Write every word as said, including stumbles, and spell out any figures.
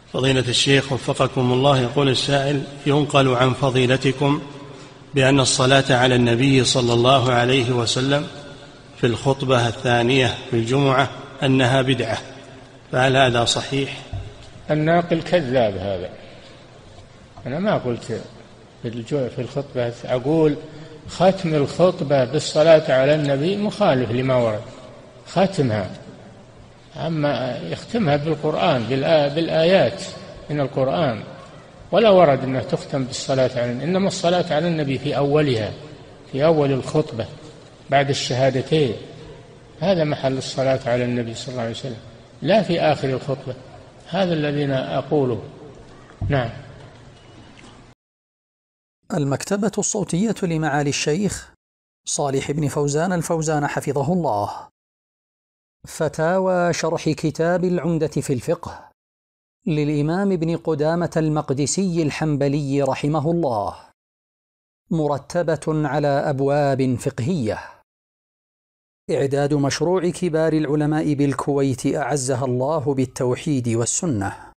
فضيلة الشيخ وفقكم الله، يقول السائل: ينقل عن فضيلتكم بأن الصلاة على النبي صلى الله عليه وسلم في الخطبة الثانية في الجمعة أنها بدعة، فهل هذا صحيح؟ الناقل كذاب هذا. أنا ما قلت في الخطبة، أقول ختم الخطبة بالصلاة على النبي مخالف لما ورد، ختمها، أما يختمها بالقرآن بالآيات من القرآن، ولا ورد أنها تختم بالصلاة على النبي. إنما الصلاة على النبي في أولها، في أول الخطبة بعد الشهادتين، هذا محل الصلاة على النبي صلى الله عليه وسلم، لا في آخر الخطبة. هذا الذي أنا أقوله. نعم. المكتبة الصوتية لمعالي الشيخ صالح بن فوزان الفوزان حفظه الله. فتاوى شرح كتاب العمدة في الفقه للإمام ابن قدامة المقدسي الحنبلي رحمه الله، مرتبة على أبواب فقهية. إعداد مشروع كبار العلماء بالكويت أعزها الله بالتوحيد والسنة.